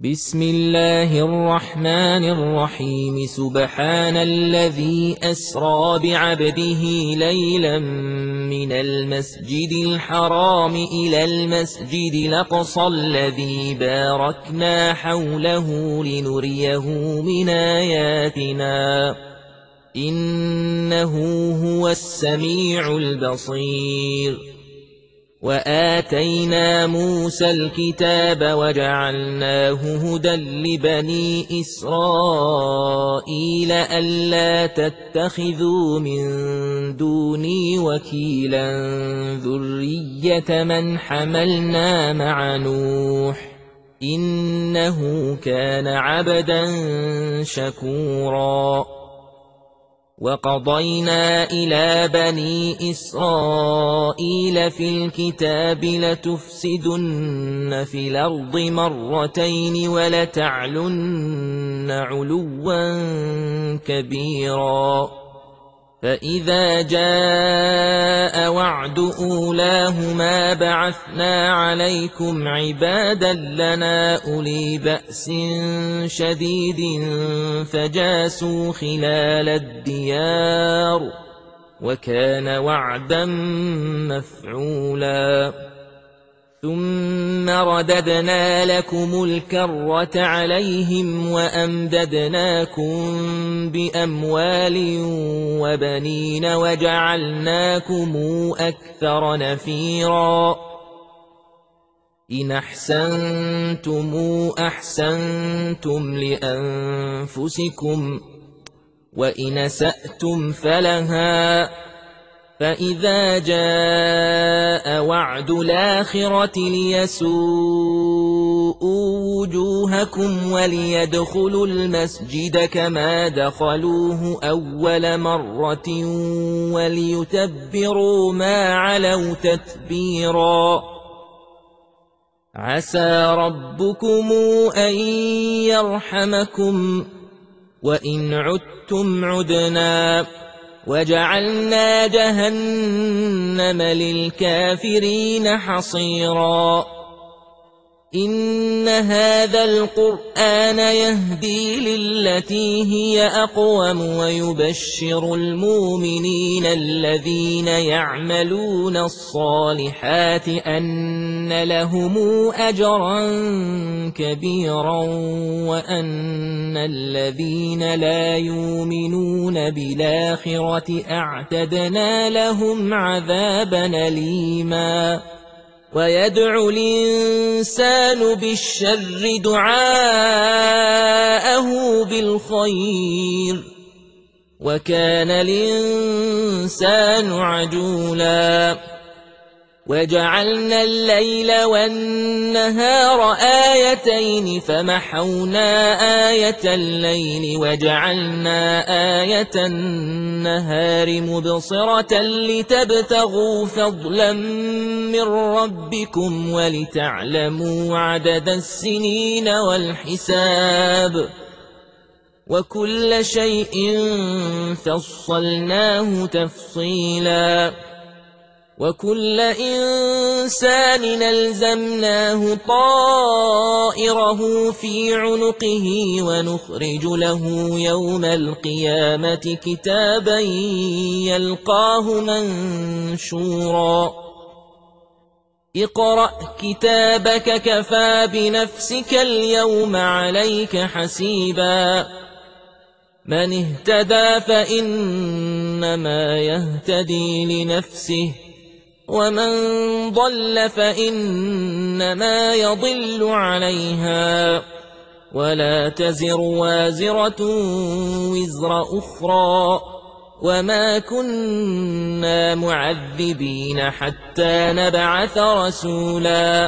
بسم الله الرحمن الرحيم سبحان الذي أسرى بعبده ليلا من المسجد الحرام إلى المسجد الأقصى الذي باركنا حوله لنريه من آياتنا إنه هو السميع البصير وآتينا موسى الكتاب وجعلناه هدى لبني إسرائيل ألا تتخذوا من دوني وكيلا ذرية من حملنا مع نوح إنه كان عبدا شكورا وقضينا إلى بني إسرائيل في الكتاب لتفسدن في الأرض مرتين ولتعلن علوا كبيرا فإذا جاء وعد أولاهما بعثنا عليكم عبادا لنا أولي بأس شديد فجاسوا خلال الديار وكان وعدا مفعولا ثم رددنا لكم الكرة عليهم وأمددناكم بأموال وبنين وجعلناكم أكثر نفيرا إن أحسنتم أحسنتم لأنفسكم وإن أسأتم فلها فإذا جاء وعد الآخرة ليسوءوا وجوهكم وليدخلوا المسجد كما دخلوه أول مرة وليتبروا ما علوا تتبيرا عسى ربكم أن يرحمكم وإن عدتم عدنا وجعلنا جهنم للكافرين حصيرا إن هذا القرآن يهدي للتي هي أقوم ويبشر المؤمنين الذين يعملون الصالحات أن لهم أجرا كبيرا وأن الذين لا يؤمنون بالآخرة أعتدنا لهم عذابا أليما ويدعو الإنسان بالشر دعاءه بالخير وكان الإنسان عجولا وجعلنا الليل والنهار آيتين فمحونا آية الليل وجعلنا آية النهار مبصرة لتبتغوا فضلا من ربكم ولتعلموا عدد السنين والحساب وكل شيء فصلناه تفصيلا وكل إنسان ألزمناه طائره في عنقه ونخرج له يوم القيامة كتابا يلقاه منشورا اقرأ كتابك كفى بنفسك اليوم عليك حسيبا من اهتدى فإنما يهتدي لنفسه ومن ضل فإنما يضل عليها ولا تزر وازرة وزر أخرى وما كنا معذبين حتى نبعث رسولا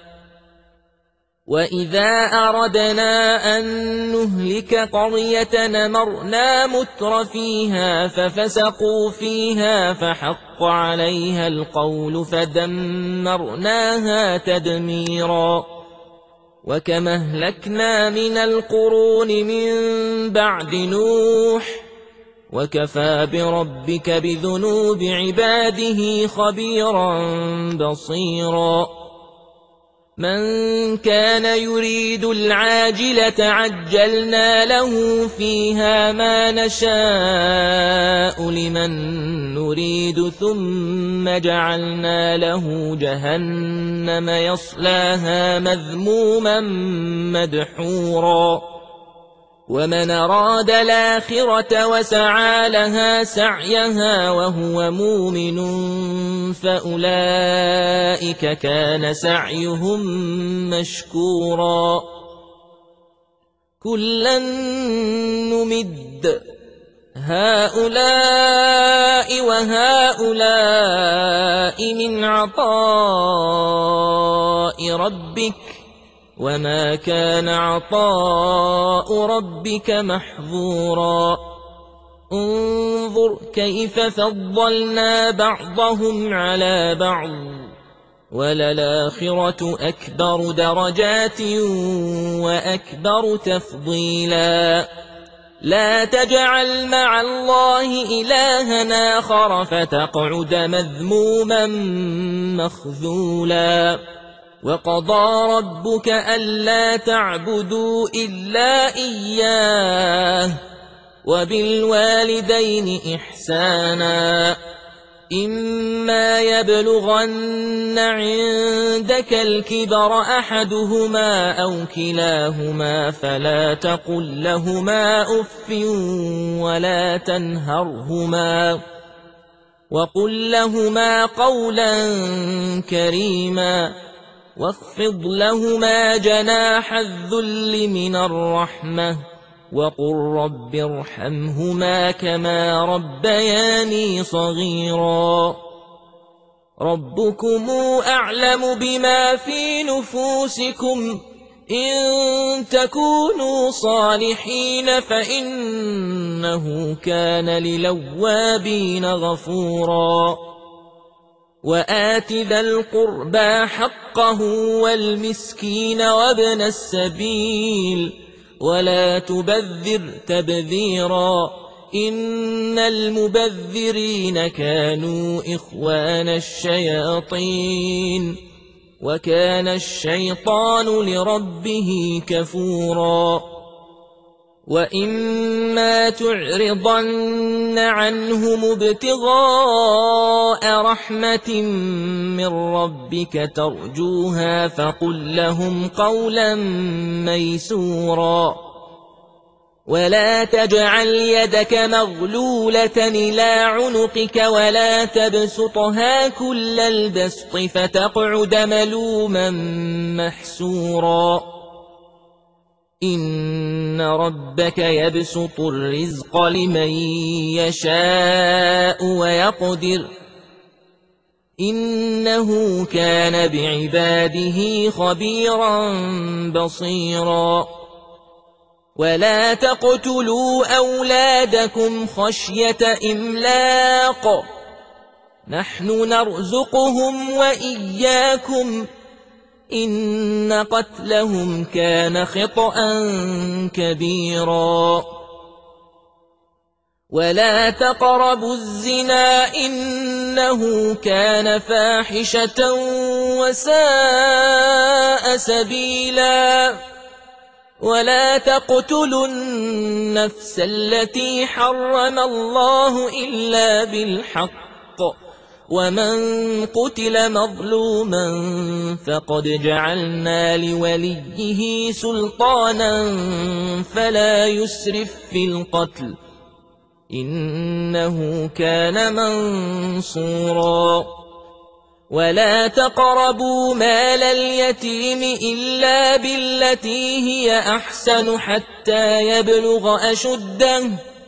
وإذا أردنا أن نهلك قرية نمرنا متر فيها ففسقوا فيها فحق عليها القول فدمرناها تدميرا وكم أهلكنا من القرون من بعد نوح وكفى بربك بذنوب عباده خبيرا بصيرا من كان يريد العاجلة عجلنا له فيها ما نشاء لمن نريد ثم جعلنا له جهنم يصلاها مذموما مدحورا ومن أراد الآخرة وسعى لها سعيها وهو مؤمن فأولئك كان سعيهم مشكورا كلا نمد هؤلاء وهؤلاء من عطاء ربك وما كان عطاء ربك محظورا انظر كيف فضلنا بعضهم على بعض وللآخرة أكبر درجات وأكبر تفضيلا لا تجعل مع الله إلها آخر فتقعد مذموما مخذولا وقضى ربك ألا تعبدوا إلا إياه وبالوالدين إحسانا إما يبلغن عندك الكبر أحدهما أو كلاهما فلا تقل لهما أف ولا تنهرهما وقل لهما قولا كريما واخفض لهما جناح الذل من الرحمة وقل رب ارحمهما كما ربياني صغيرا ربكم أعلم بما في نفوسكم إن تكونوا صالحين فإنه كان للأوابين غفورا وآت ذا القربى حقه والمسكين وابن السبيل ولا تبذر تبذيرا إن المبذرين كانوا إخوان الشياطين وكان الشيطان لربه كفورا وإما تعرضن عنهم ابتغاء رحمة من ربك ترجوها فقل لهم قولا ميسورا ولا تجعل يدك مغلولة إلى عنقك ولا تبسطها كل البسط فتقعد ملوما محسورا إن ربك يبسط الرزق لمن يشاء ويقدر إنه كان بعباده خبيرا بصيرا ولا تقتلوا أولادكم خشية إملاق نحن نرزقهم وإياكم إن قتلهم كان خطأ كبيرا ولا تقربوا الزنا إنه كان فاحشة وساء سبيلا ولا تقتلوا النفس التي حرم الله إلا بالحق ومن قتل مظلوما فقد جعلنا لوليه سلطانا فلا يسرف في القتل إنه كان منصورا ولا تقربوا مال اليتيم إلا بالتي هي أحسن حتى يبلغ أشده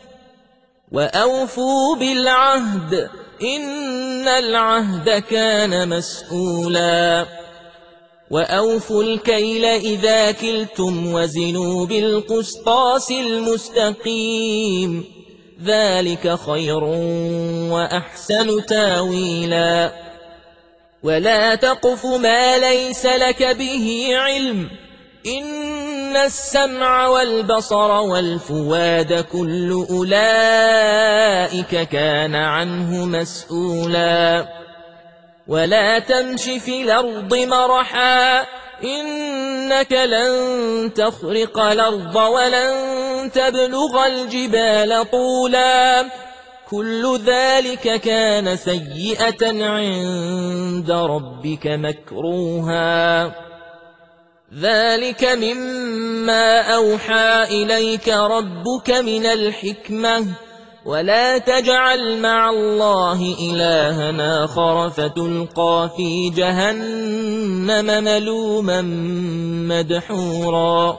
وأوفوا بالعهد إن العهد كان مسؤولا وأوفوا الكيل إذا كلتم وزنوا بالقسطاس المستقيم ذلك خير وأحسن تاويلا ولا تقف ما ليس لك به علم إن السمع والبصر والفؤاد كل أولئك كان عنه مسؤولا ولا تمش في الأرض مرحا إنك لن تخرق الأرض ولن تبلغ الجبال طولا كل ذلك كان سيئة عند ربك مكروها ذلك مما أوحى إليك ربك من الحكمة ولا تجعل مع الله إلها آخر فتلقى في جهنم ملوما مدحورا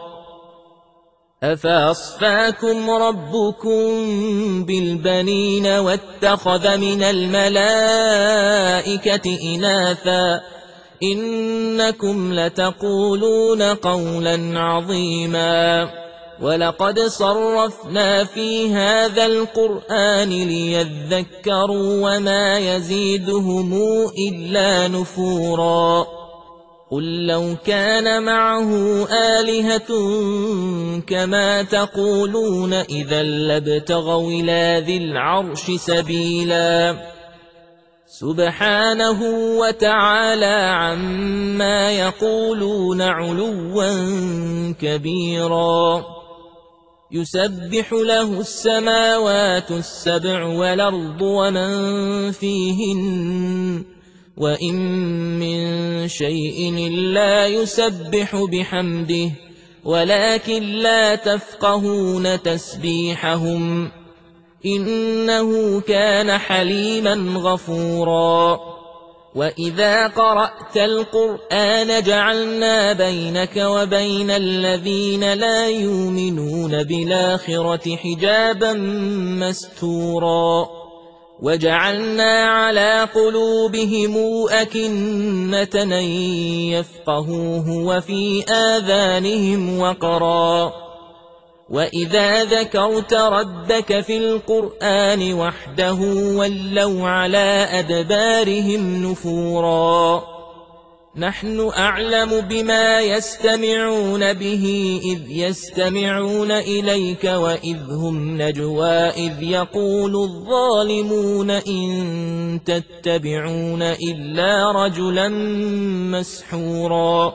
أفأصفاكم ربكم بالبنين واتخذ من الملائكة إناثا إنكم لتقولون قولا عظيما ولقد صرفنا في هذا القرآن ليذكروا وما يزيدهم إلا نفورا قل لو كان معه آلهة كما تقولون إذا لابتغوا إلى ذي العرش سبيلا سبحانه وتعالى عما يقولون علوا كبيرا يسبح له السماوات السبع والأرض ومن فيهن وإن من شيء إلا يسبح بحمده ولكن لا تفقهون تسبيحهم إنه كان حليما غفورا وإذا قرأت القرآن جعلنا بينك وبين الذين لا يؤمنون بالآخرة حجابا مستورا وجعلنا على قلوبهم أكنة أن يفقهوه وفي آذانهم وقرا وإذا ذكرت ربك في القرآن وحده ولوا على أدبارهم نفورا نحن أعلم بما يستمعون به إذ يستمعون إليك وإذ هم نجوى إذ يقول الظالمون إن تتبعون إلا رجلا مسحورا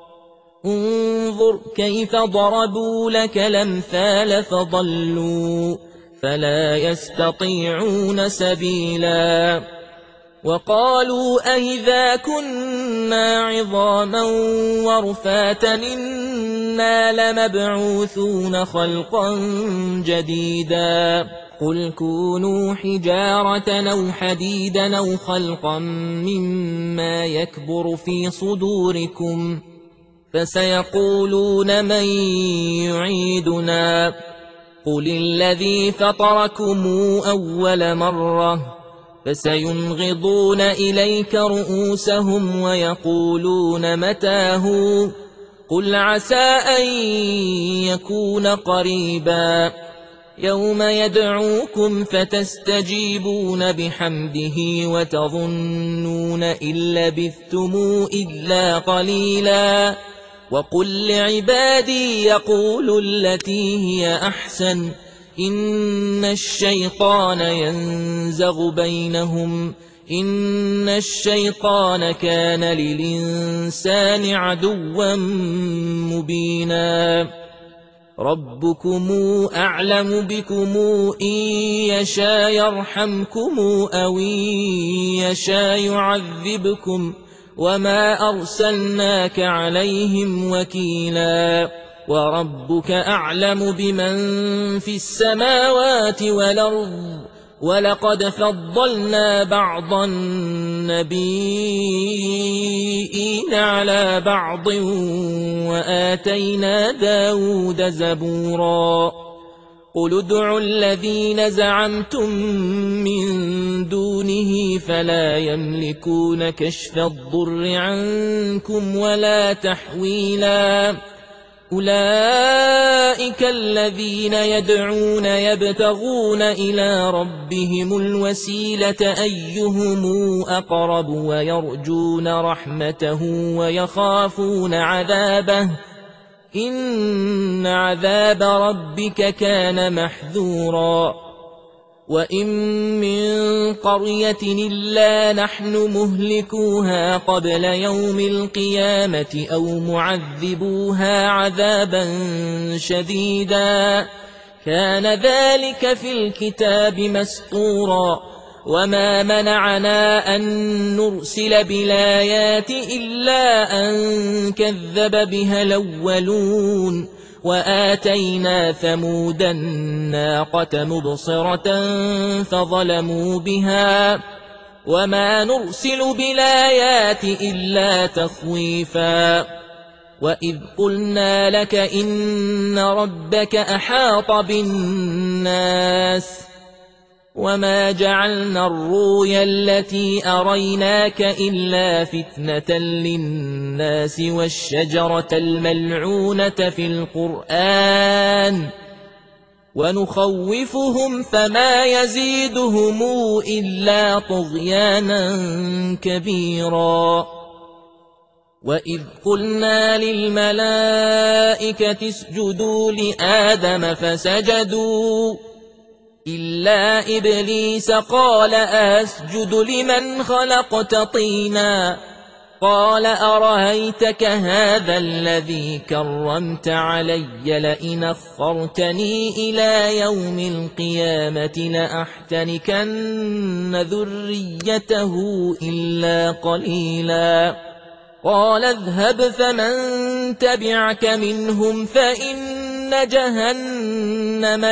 انظر كيف ضربوا لك الأمثال فضلوا فلا يستطيعون سبيلا وقالوا أئذا كنا عظاما ورفاتا إنا لمبعوثون خلقا جديدا قل كونوا حجارة أو حديدا أو خلقا مما يكبر في صدوركم فسيقولون من يعيدنا قل الذي فطركم أول مرة فسينغضون إليك رؤوسهم ويقولون متاه قل عسى أن يكون قريبا يوم يدعوكم فتستجيبون بحمده وتظنون إن لبثتم إلا قليلا وقل لعبادي يقولوا التي هي أحسن إن الشيطان ينزغ بينهم إن الشيطان كان للإنسان عدوا مبينا ربكم أعلم بكم إن يشاء يرحمكم أو إن يشاء يعذبكم وما أرسلناك عليهم وكيلا وربك أعلم بمن في السماوات والأرض ولقد فضلنا بعض النبيين على بعض وآتينا داود زبورا قل ادعوا الذين زعمتم من دونه فلا يملكون كشف الضر عنكم ولا تحويلا أولئك الذين يدعون يبتغون إلى ربهم الوسيلة أيهم أقرب ويرجون رحمته ويخافون عذابه إن عذاب ربك كان محذورا وإن من قرية إلا نحن مهلكوها قبل يوم القيامة أو معذبوها عذابا شديدا كان ذلك في الكتاب مسطورا وما منعنا أن نرسل بالآيات إلا أن كذب بها الأولون وآتينا ثمود الناقة مبصرة فظلموا بها وما نرسل بالآيات إلا تخويفا وإذ قلنا لك إن ربك أحاط بالناس وما جعلنا الرؤيا التي أريناك إلا فتنة للناس والشجرة الملعونة في القرآن ونخوفهم فما يزيدهم إلا طغيانا كبيرا وإذ قلنا للملائكة اسجدوا لآدم فسجدوا إلا إبليس قال أسجد لمن خلقت طينا قال أرأيتك هذا الذي كرمت علي لئن أخرتني إلى يوم القيامة لأحتنكن ذريته إلا قليلا قال اذهب فمن تبعك منهم فإن جهنم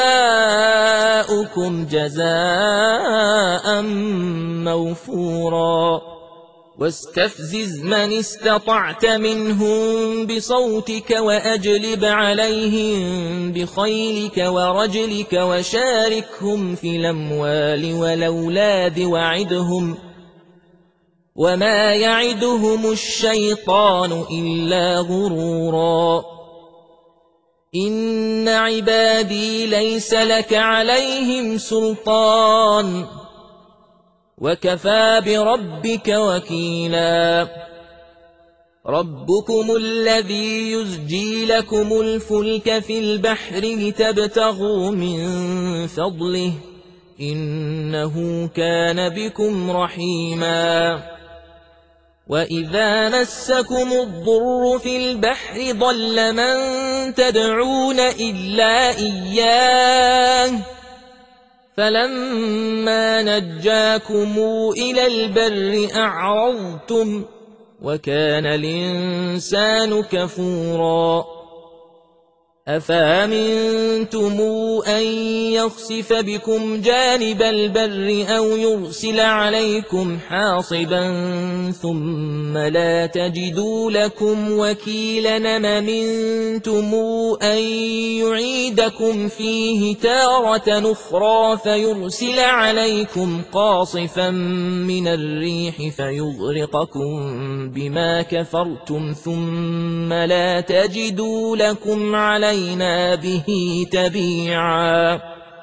جزاؤكم جزاء موفورا واستفزز من استطعت منهم بصوتك وأجلب عليهم بخيلك ورجلك وشاركهم في الأموال والأولاد وعدهم وما يعدهم الشيطان إلا غرورا إن عبادي ليس لك عليهم سلطان وكفى بربك وكيلا ربكم الذي يزجي لكم الفلك في البحر لتبتغوا من فضله إنه كان بكم رحيما وإذا مسكم الضر في البحر ضل من تدعون إلا إياه فلما نجاكم إلى البر أعرضتم وكان الإنسان كفورا أفأمنتم أن يخسف بكم جانب البر أو يرسل عليكم حاصبا ثم لا تجدوا لكم وكيلا أمنتم أن يعيدكم فيه تارة أخرى فيرسل عليكم قاصفا من الريح فيغرقكم بما كفرتم ثم لا تجدوا لكم علينا به تبيعا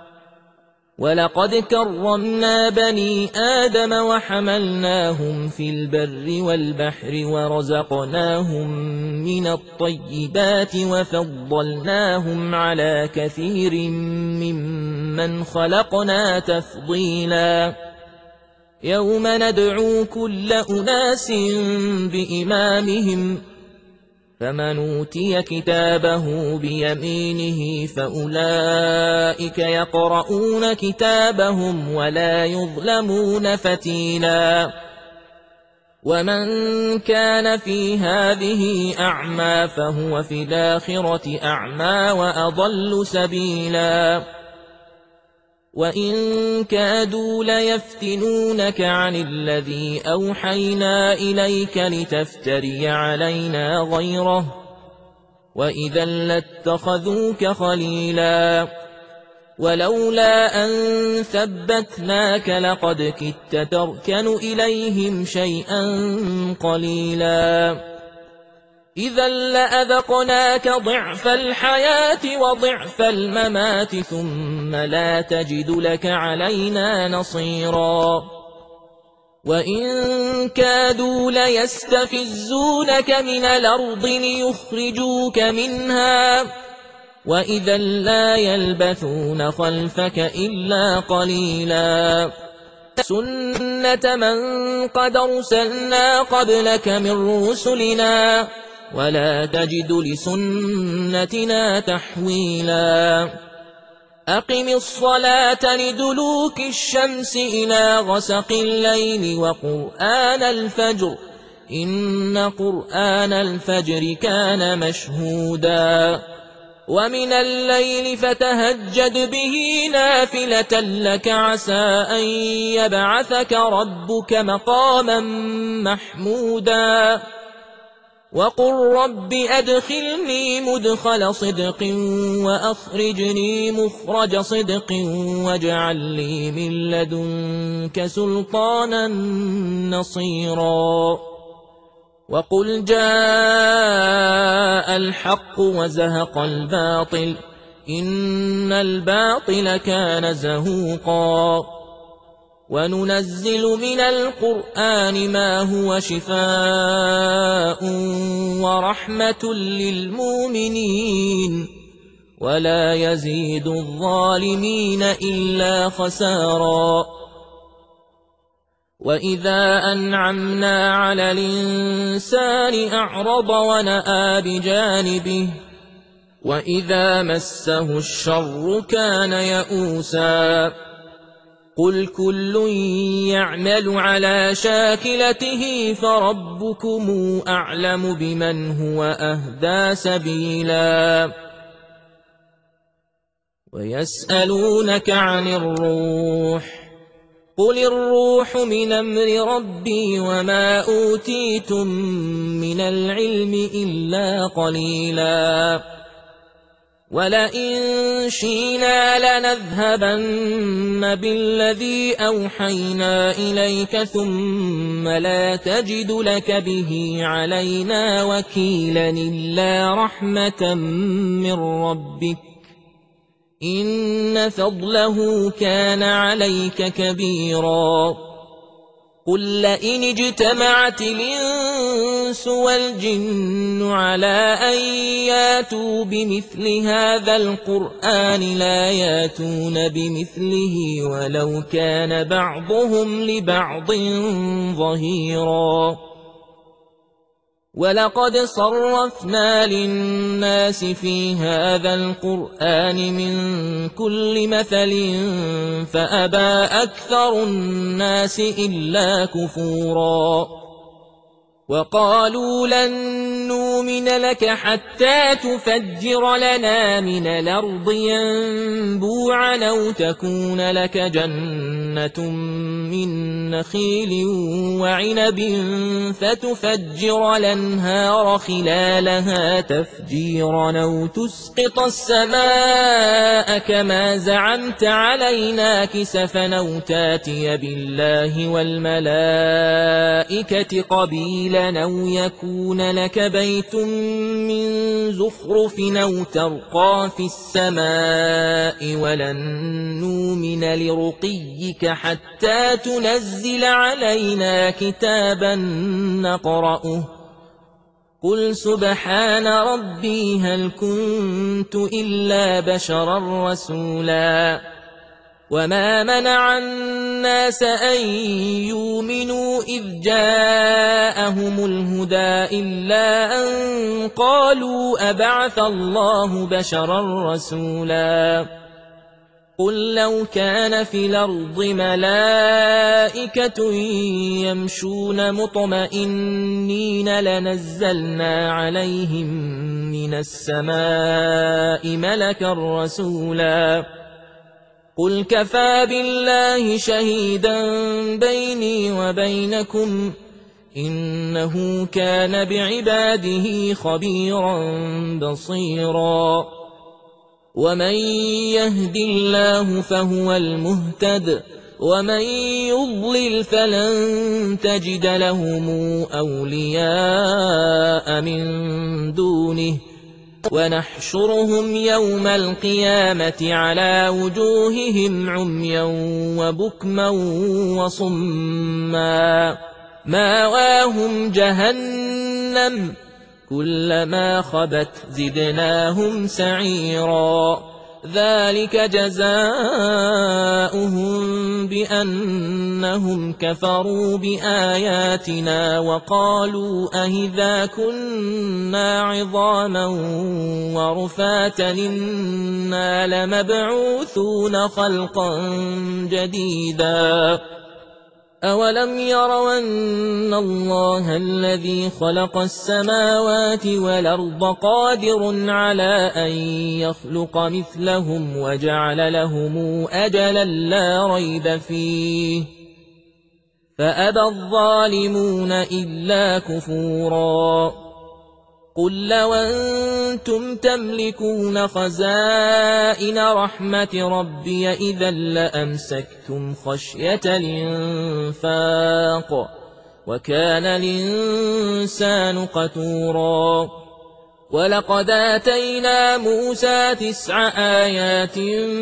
ولقد كرمنا بني آدم وحملناهم في البر والبحر ورزقناهم من الطيبات وفضلناهم على كثير ممن خلقنا تفضيلا يوم ندعو كل أناس بإمامهم فمن أوتي كتابه بيمينه فأولئك يقرؤون كتابهم ولا يظلمون فتيلا ومن كان في هذه أعمى فهو في الآخرة أعمى وأضل سبيلا وإن كادوا ليفتنونك عن الذي أوحينا إليك لتفتري علينا غيره وإذا لاتخذوك خليلا ولولا أن ثبتناك لقد كدت تركن إليهم شيئا قليلا إذا لأذقناك ضعف الحياة وضعف الممات ثم لا تجد لك علينا نصيرا وإن كادوا ليستفزونك من الأرض ليخرجوك منها وإذا لا يلبثون خلفك إلا قليلا سنة من قد أرسلنا قبلك من رسلنا ولا تجد لسنتنا تحويلا أقم الصلاة لدلوك الشمس إلى غسق الليل وقرآن الفجر إن قرآن الفجر كان مشهودا ومن الليل فتهجد به نافلة لك عسى أن يبعثك ربك مقاما محمودا وقل رب أدخلني مدخل صدق وأخرجني مخرج صدق واجعل لي من لدنك سلطانا نصيرا وقل جاء الحق وزهق الباطل إن الباطل كان زهوقا وننزل من القرآن ما هو شفاء ورحمة للمؤمنين ولا يزيد الظالمين إلا خسارا وإذا أنعمنا على الإنسان أعرض ونأى بجانبه وإذا مسه الشر كان يئوسا قل كل يعمل على شاكلته فربكم أعلم بمن هو أهدى سبيلا ويسألونك عن الروح قل الروح من أمر ربي وما أوتيتم من العلم إلا قليلا ولئن شئنا لنذهبن بالذي أوحينا إليك ثم لا تجد لك به علينا وكيلا إلا رحمة من ربك إن فضله كان عليك كبيرا قل لئن اجتمعت الإنس والجن على أن ياتوا بمثل هذا القرآن لا ياتون بمثله ولو كان بعضهم لبعض ظهيرا ولقد صرفنا للناس في هذا القرآن من كل مثل فأبى أكثر الناس إلا كفورا وقالوا لن نؤمن لك حتى تفجر لنا من الأرض ينبوعا أو تكون لك جنة من نخيل وعنب فتفجر الأنهار خلالها تفجيرا أو تسقط السماء كما زعمت علينا كسفا أو تاتي بالله والملائكة قبيلا أو يكون لك بيت من زخرف أو ترقى في السماء ولن نؤمن لرقيك حتى تنزل علينا كتابا نقرأه قل سبحان ربي هل كنت إلا بشرا رسولا وما منع الناس أن يؤمنوا إذ جاءهم الهدى إلا أن قالوا أبعث الله بشرا رسولا قل لو كان في الأرض ملائكة يمشون مطمئنين لنزلنا عليهم من السماء ملكا رسولا قل كفى بالله شهيدا بيني وبينكم إنه كان بعباده خبيرا بصيرا ومن يهد الله فهو المهتد ومن يضلل فلن تجد لهم أولياء من دونه ونحشرهم يوم القيامة على وجوههم عميا وبكما وصما ماواهم جهنم كلما خبت زدناهم سعيرا ذلك جزاؤهم بأنهم كفروا بآياتنا وقالوا أإذا كنا عظاما ورفاتا إنا لمبعوثون خلقا جديدا أولم يروا أن الله الذي خلق السماوات والأرض قادر على أن يخلق مثلهم وجعل لهم أجلا لا ريب فيه فأبى الظالمون إلا كفورا قل لو أنتم تملكون خزائن رحمة ربي إذا لأمسكتم خشية الإنفاق وكان الإنسان قتورا ولقد آتينا موسى 9 آيات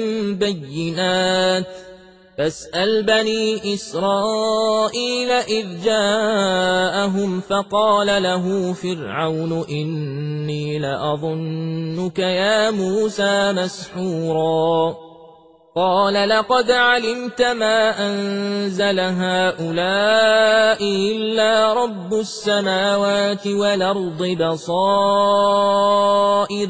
بينات فاسأل بني إسرائيل إذ جاءهم فقال له فرعون إني لأظنك يا موسى مسحورا قال لقد علمت ما أنزل هؤلاء إلا رب السماوات والأرض بصائر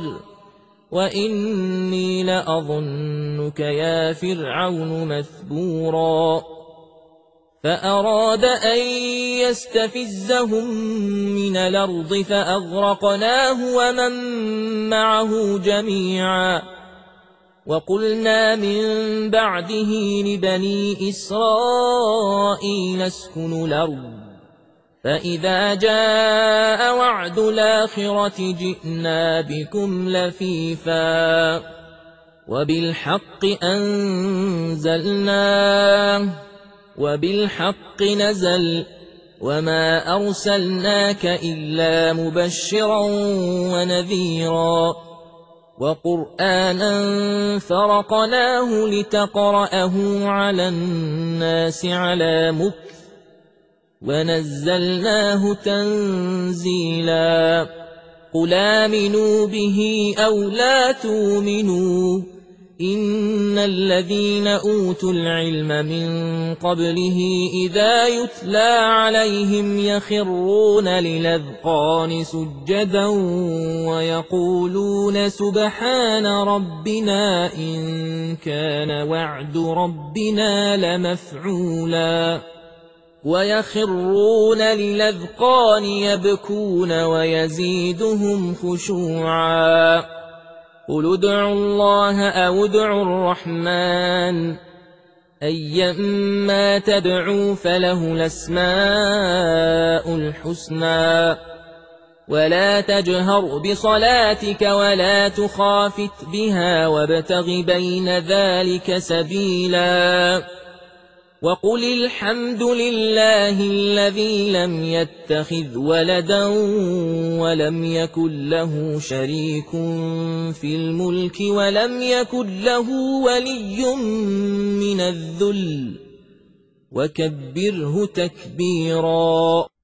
وإني لأظنك يا فرعون مثبورا فأراد أن يستفزهم من الأرض فأغرقناه ومن معه جميعا وقلنا من بعده لبني إسرائيل اسكنوا الأرض فإذا جاء وعد الآخرة جئنا بكم لفيفا وبالحق أنزلناه وبالحق نزل وما أرسلناك إلا مبشرا ونذيرا وقرآنا فرقناه لتقرأه على الناس على مكث ونزلناه تنزيلا قل آمنوا به أو لا تؤمنوا إن الذين أوتوا العلم من قبله إذا يتلى عليهم يخرون للأذقان سجدا ويقولون سبحان ربنا إن كان وعد ربنا لمفعولا ويخرون للأذقان يبكون ويزيدهم خشوعا قل ادعوا الله أو ادعوا الرحمن أيما تدعوا فله الأسماء الحسنى ولا تجهر بصلاتك ولا تخافت بها وابتغ بين ذلك سبيلا وقل الحمد لله الذي لم يتخذ ولدا ولم يكن له شريك في الملك ولم يكن له ولي من الذل وكبره تكبيرا.